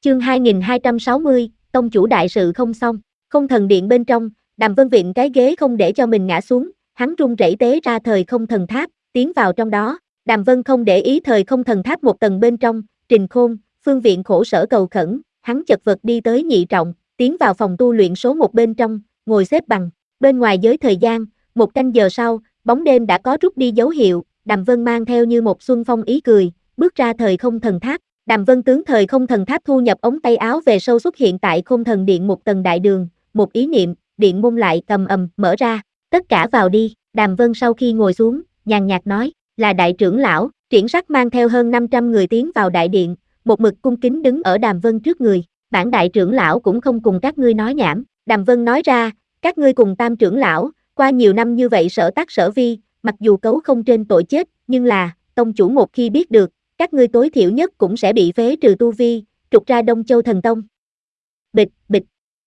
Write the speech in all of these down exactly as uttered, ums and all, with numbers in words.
Chương hai nghìn hai trăm sáu mươi, tông chủ đại sự không xong. Không thần điện bên trong, Đàm Vân vịn cái ghế không để cho mình ngã xuống, hắn run rẩy tế ra thời không thần tháp, tiến vào trong đó. Đàm Vân không để ý thời không thần tháp một tầng bên trong, Trình Khôn, Phương Viện khổ sở cầu khẩn, hắn chật vật đi tới nhị trọng, tiến vào phòng tu luyện số một bên trong, ngồi xếp bằng. Bên ngoài giới thời gian, một canh giờ sau, bóng đêm đã có rút đi dấu hiệu, Đàm Vân mang theo như một xuân phong ý cười, bước ra thời không thần tháp. Đàm Vân tướng thời không thần tháp thu nhập ống tay áo về sau xuất hiện tại Khôn Thần Điện một tầng đại đường, một ý niệm, điện môn lại cầm ầm mở ra, tất cả vào đi. Đàm Vân sau khi ngồi xuống, nhàn nhạt nói, là đại trưởng lão. Triển Sắc mang theo hơn năm trăm người tiến vào đại điện, một mực cung kính đứng ở Đàm Vân trước người. Bản đại trưởng lão cũng không cùng các ngươi nói nhảm. Đàm Vân nói ra, các ngươi cùng Tam trưởng lão, qua nhiều năm như vậy sở tác sở vi, mặc dù cấu không trên tội chết, nhưng là, tông chủ một khi biết được, các ngươi tối thiểu nhất cũng sẽ bị phế trừ tu vi, trục ra Đông Châu Thần Tông. Bịch, bịch.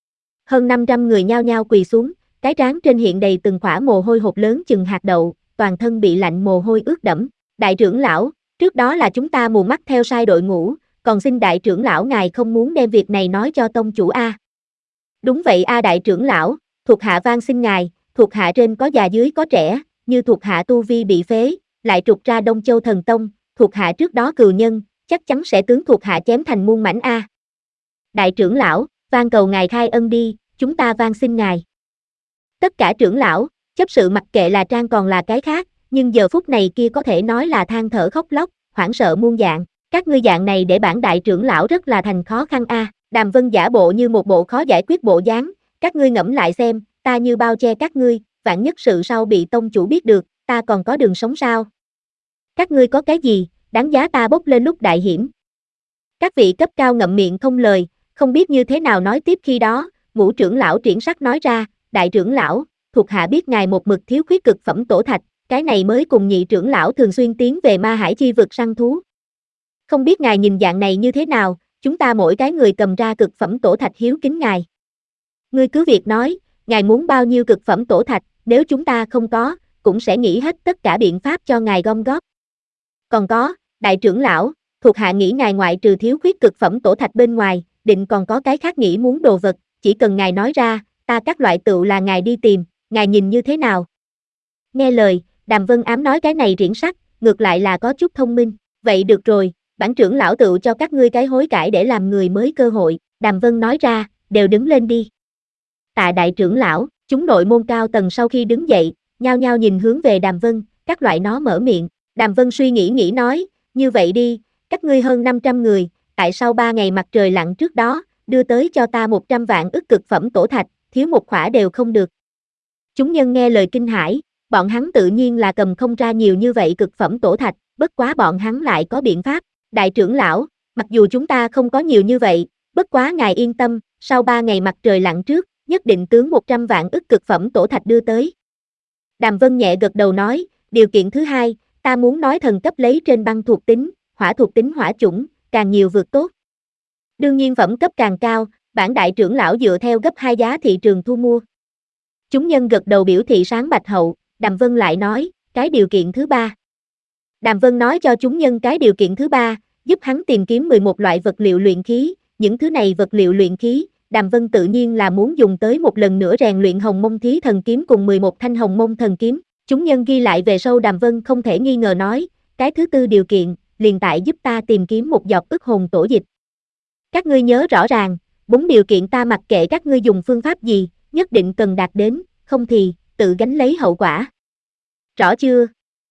Hơn năm trăm người nhao nhao quỳ xuống, cái trán trên hiện đầy từng khỏa mồ hôi hột lớn chừng hạt đậu, toàn thân bị lạnh mồ hôi ướt đẫm. Đại trưởng lão, trước đó là chúng ta mù mắt theo sai đội ngũ, còn xin đại trưởng lão ngài không muốn đem việc này nói cho tông chủ a. Đúng vậy a đại trưởng lão, thuộc hạ van xin ngài, thuộc hạ trên có già dưới có trẻ, như thuộc hạ tu vi bị phế, lại trục ra Đông Châu Thần Tông, thuộc hạ trước đó cừu nhân, chắc chắn sẽ tướng thuộc hạ chém thành muôn mảnh a. Đại trưởng lão, van cầu ngài khai ân đi, chúng ta van xin ngài. Tất cả trưởng lão, chấp sự mặc kệ là trang còn là cái khác, nhưng giờ phút này kia có thể nói là than thở khóc lóc, hoảng sợ muôn dạng. Các ngươi dạng này để bản đại trưởng lão rất là thành khó khăn a. Đàm Vân giả bộ như một bộ khó giải quyết bộ dáng, các ngươi ngẫm lại xem, ta như bao che các ngươi, vạn nhất sự sau bị tông chủ biết được, ta còn có đường sống sao? Các ngươi có cái gì, đáng giá ta bốc lên lúc đại hiểm? Các vị cấp cao ngậm miệng không lời, không biết như thế nào nói tiếp khi đó, ngũ trưởng lão Triển Sắc nói ra, đại trưởng lão, thuộc hạ biết ngài một mực thiếu khuyết cực phẩm tổ thạch, cái này mới cùng nhị trưởng lão thường xuyên tiến về ma hải chi vực săn thú. Không biết ngài nhìn dạng này như thế nào, chúng ta mỗi cái người cầm ra cực phẩm tổ thạch hiếu kính ngài. Ngươi cứ việc nói, ngài muốn bao nhiêu cực phẩm tổ thạch, nếu chúng ta không có, cũng sẽ nghĩ hết tất cả biện pháp cho ngài gom góp. Còn có, đại trưởng lão, thuộc hạ nghĩ ngài ngoại trừ thiếu khuyết cực phẩm tổ thạch bên ngoài, định còn có cái khác nghĩ muốn đồ vật, chỉ cần ngài nói ra, ta các loại tựu là ngài đi tìm, ngài nhìn như thế nào? Nghe lời, Đàm Vân ám nói cái này Triển Sắc, ngược lại là có chút thông minh, vậy được rồi, bản trưởng lão tựu cho các ngươi cái hối cải để làm người mới cơ hội, Đàm Vân nói ra, đều đứng lên đi. Tạ đại trưởng lão, chúng nội môn cao tầng sau khi đứng dậy, nhao nhao nhìn hướng về Đàm Vân, các loại nó mở miệng, Đàm Vân suy nghĩ nghĩ nói, như vậy đi, các ngươi hơn năm trăm người, tại sau ba ngày mặt trời lặn trước đó, đưa tới cho ta một trăm vạn ức cực phẩm tổ thạch, thiếu một khỏa đều không được. Chúng nhân nghe lời kinh hãi, bọn hắn tự nhiên là cầm không ra nhiều như vậy cực phẩm tổ thạch, bất quá bọn hắn lại có biện pháp. Đại trưởng lão, mặc dù chúng ta không có nhiều như vậy, bất quá ngài yên tâm, sau ba ngày mặt trời lặn trước, nhất định tướng một trăm vạn ức cực phẩm tổ thạch đưa tới. Đàm Vân nhẹ gật đầu nói, điều kiện thứ hai, ta muốn nói thần cấp lấy trên băng thuộc tính, hỏa thuộc tính hỏa chủng, càng nhiều vượt tốt. Đương nhiên phẩm cấp càng cao, bản đại trưởng lão dựa theo gấp hai giá thị trường thu mua. Chúng nhân gật đầu biểu thị sáng bạch hậu, Đàm Vân lại nói, cái điều kiện thứ ba. Đàm Vân nói cho chúng nhân cái điều kiện thứ ba, giúp hắn tìm kiếm mười một loại vật liệu luyện khí, những thứ này vật liệu luyện khí, Đàm Vân tự nhiên là muốn dùng tới một lần nữa rèn luyện Hồng Mông Thí Thần Kiếm cùng mười một thanh Hồng Mông Thần Kiếm. Chúng nhân ghi lại về sau Đàm Vân không thể nghi ngờ nói, cái thứ tư điều kiện, liền tại giúp ta tìm kiếm một giọt ức hồn tổ dịch. Các ngươi nhớ rõ ràng, bốn điều kiện ta mặc kệ các ngươi dùng phương pháp gì, nhất định cần đạt đến, không thì, tự gánh lấy hậu quả. Rõ chưa?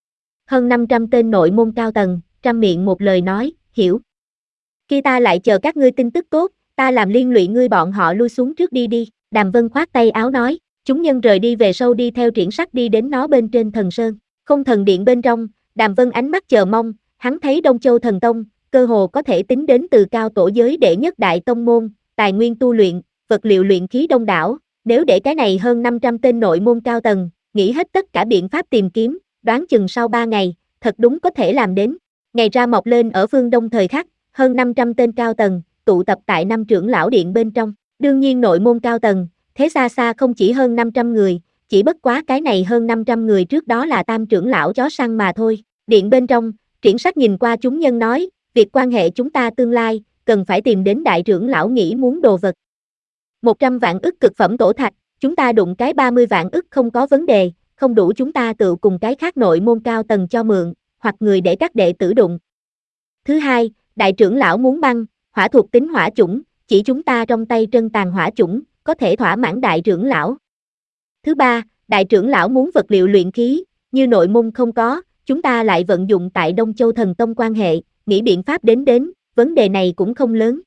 Hơn năm trăm tên nội môn cao tầng, trăm miệng một lời nói, hiểu. Khi ta lại chờ các ngươi tin tức tốt, ta làm liên lụy ngươi bọn họ lui xuống trước đi đi, Đàm Vân khoát tay áo nói, chúng nhân rời đi về sau đi theo Triển Sắc đi đến nó bên trên thần sơn, không thần điện bên trong, Đàm Vân ánh mắt chờ mong, hắn thấy Đông Châu Thần Tông, cơ hồ có thể tính đến từ cao tổ giới đệ nhất đại tông môn, tài nguyên tu luyện, vật liệu luyện khí đông đảo, nếu để cái này hơn năm trăm tên nội môn cao tầng, nghĩ hết tất cả biện pháp tìm kiếm, đoán chừng sau ba ngày, thật đúng có thể làm đến. Ngày ra mọc lên ở phương đông thời khắc, hơn năm trăm tên cao tầng, tụ tập tại năm trưởng lão điện bên trong, đương nhiên nội môn cao tầng, thế xa xa không chỉ hơn năm trăm người, chỉ bất quá cái này hơn năm trăm người trước đó là tam trưởng lão chó săn mà thôi. Điện bên trong, Triển Sắc nhìn qua chúng nhân nói, việc quan hệ chúng ta tương lai, cần phải tìm đến đại trưởng lão nghĩ muốn đồ vật. một trăm vạn ức cực phẩm tổ thạch, chúng ta đụng cái ba mươi vạn ức không có vấn đề, không đủ chúng ta tự cùng cái khác nội môn cao tầng cho mượn, hoặc người để các đệ tử đụng. Thứ hai, đại trưởng lão muốn băng, hỏa thuộc tính hỏa chủng, chỉ chúng ta trong tay trân tàn hỏa chủng, có thể thỏa mãn đại trưởng lão. Thứ ba, đại trưởng lão muốn vật liệu luyện khí, như nội môn không có, chúng ta lại vận dụng tại Đông Châu Thần Tông quan hệ, nghĩ biện pháp đến đến, vấn đề này cũng không lớn.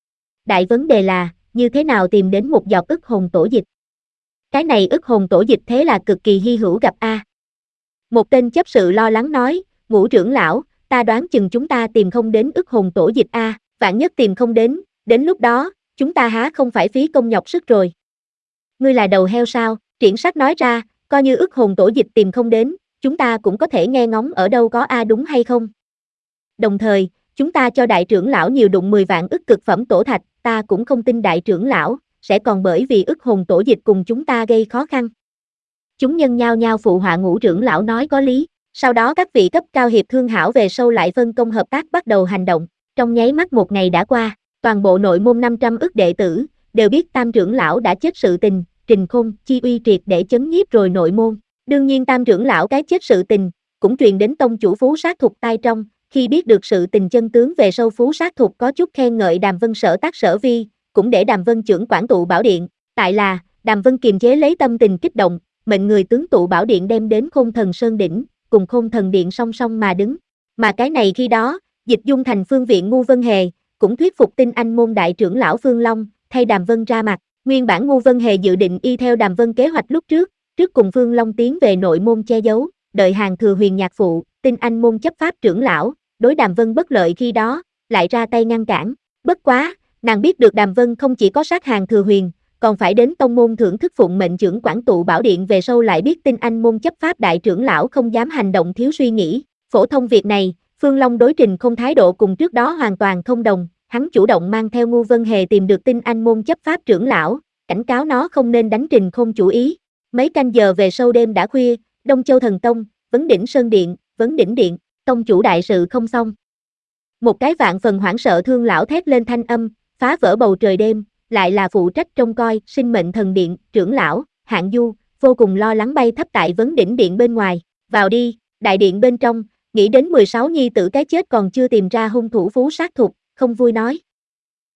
Đại vấn đề là, như thế nào tìm đến một giọt ức hồn tổ dịch? Cái này ức hồn tổ dịch thế là cực kỳ hy hữu gặp a. Một tên chấp sự lo lắng nói, Ngũ trưởng lão, ta đoán chừng chúng ta tìm không đến ức hồn tổ dịch a, vạn nhất tìm không đến, đến lúc đó, chúng ta há không phải phí công nhọc sức rồi. Ngươi là đầu heo sao? Triển Sắc nói ra, coi như ức hồn tổ dịch tìm không đến, chúng ta cũng có thể nghe ngóng ở đâu có a đúng hay không? Đồng thời, chúng ta cho đại trưởng lão nhiều đụng mười vạn ức cực phẩm tổ thạch, ta cũng không tin đại trưởng lão sẽ còn bởi vì ức hồn tổ dịch cùng chúng ta gây khó khăn. Chúng nhân nhao nhao phụ họa Ngũ trưởng lão nói có lý, sau đó các vị cấp cao hiệp thương hảo về sau lại phân công hợp tác bắt đầu hành động, trong nháy mắt một ngày đã qua, toàn bộ nội môn năm trăm ức đệ tử đều biết Tam trưởng lão đã chết sự tình, Trình Khôn, Chi Uy triệt để chấn nhiếp rồi nội môn. Đương nhiên Tam trưởng lão cái chết sự tình cũng truyền đến tông chủ Phú Sát Thục tai trong, khi biết được sự tình chân tướng về sau Phú Sát Thục có chút khen ngợi Đàm Vân sở tác sở vi, cũng để Đàm Vân trưởng quản tụ bảo điện, tại là, Đàm Vân kiềm chế lấy tâm tình kích động, mệnh người tướng tụ bảo điện đem đến Khôn Thần Sơn đỉnh, cùng Khôn Thần điện song song mà đứng. Mà cái này khi đó, Dịch Dung thành phương viện Ngu Vân Hề, cũng thuyết phục Tinh Anh môn đại trưởng lão Phương Long, thay Đàm Vân ra mặt. Nguyên bản Ngu Vân Hề dự định y theo Đàm Vân kế hoạch lúc trước, trước cùng Phương Long tiến về nội môn che giấu, đợi hàng thừa huyền nhạc phụ, Tinh Anh môn chấp pháp trưởng lão, đối Đàm Vân bất lợi khi đó, lại ra tay ngăn cản. Bất quá, nàng biết được Đàm Vân không chỉ có sát hàng thừa huyền, còn phải đến tông môn thưởng thức phụng mệnh trưởng quản tụ bảo điện về sau lại biết Tinh Anh môn chấp pháp đại trưởng lão không dám hành động thiếu suy nghĩ. Phổ thông việc này, Phương Long đối Trình không thái độ cùng trước đó hoàn toàn không đồng, hắn chủ động mang theo Ngu Vân Hề tìm được Tinh Anh môn chấp pháp trưởng lão, cảnh cáo nó không nên đánh Trình không chủ ý. Mấy canh giờ về sau đêm đã khuya, Đông Châu Thần Tông, Vấn Đỉnh Sơn Điện, Vấn Đỉnh Điện, tông chủ đại sự không xong. Một cái vạn phần hoảng sợ thương lão thét lên thanh âm, phá vỡ bầu trời đêm, lại là phụ trách trông coi, sinh mệnh thần điện, trưởng lão, Hạng Du, vô cùng lo lắng bay thấp tại Vấn Đỉnh Điện bên ngoài, vào đi, đại điện bên trong, nghĩ đến mười sáu nhi tử cái chết còn chưa tìm ra hung thủ Phú Sát Thục, không vui nói.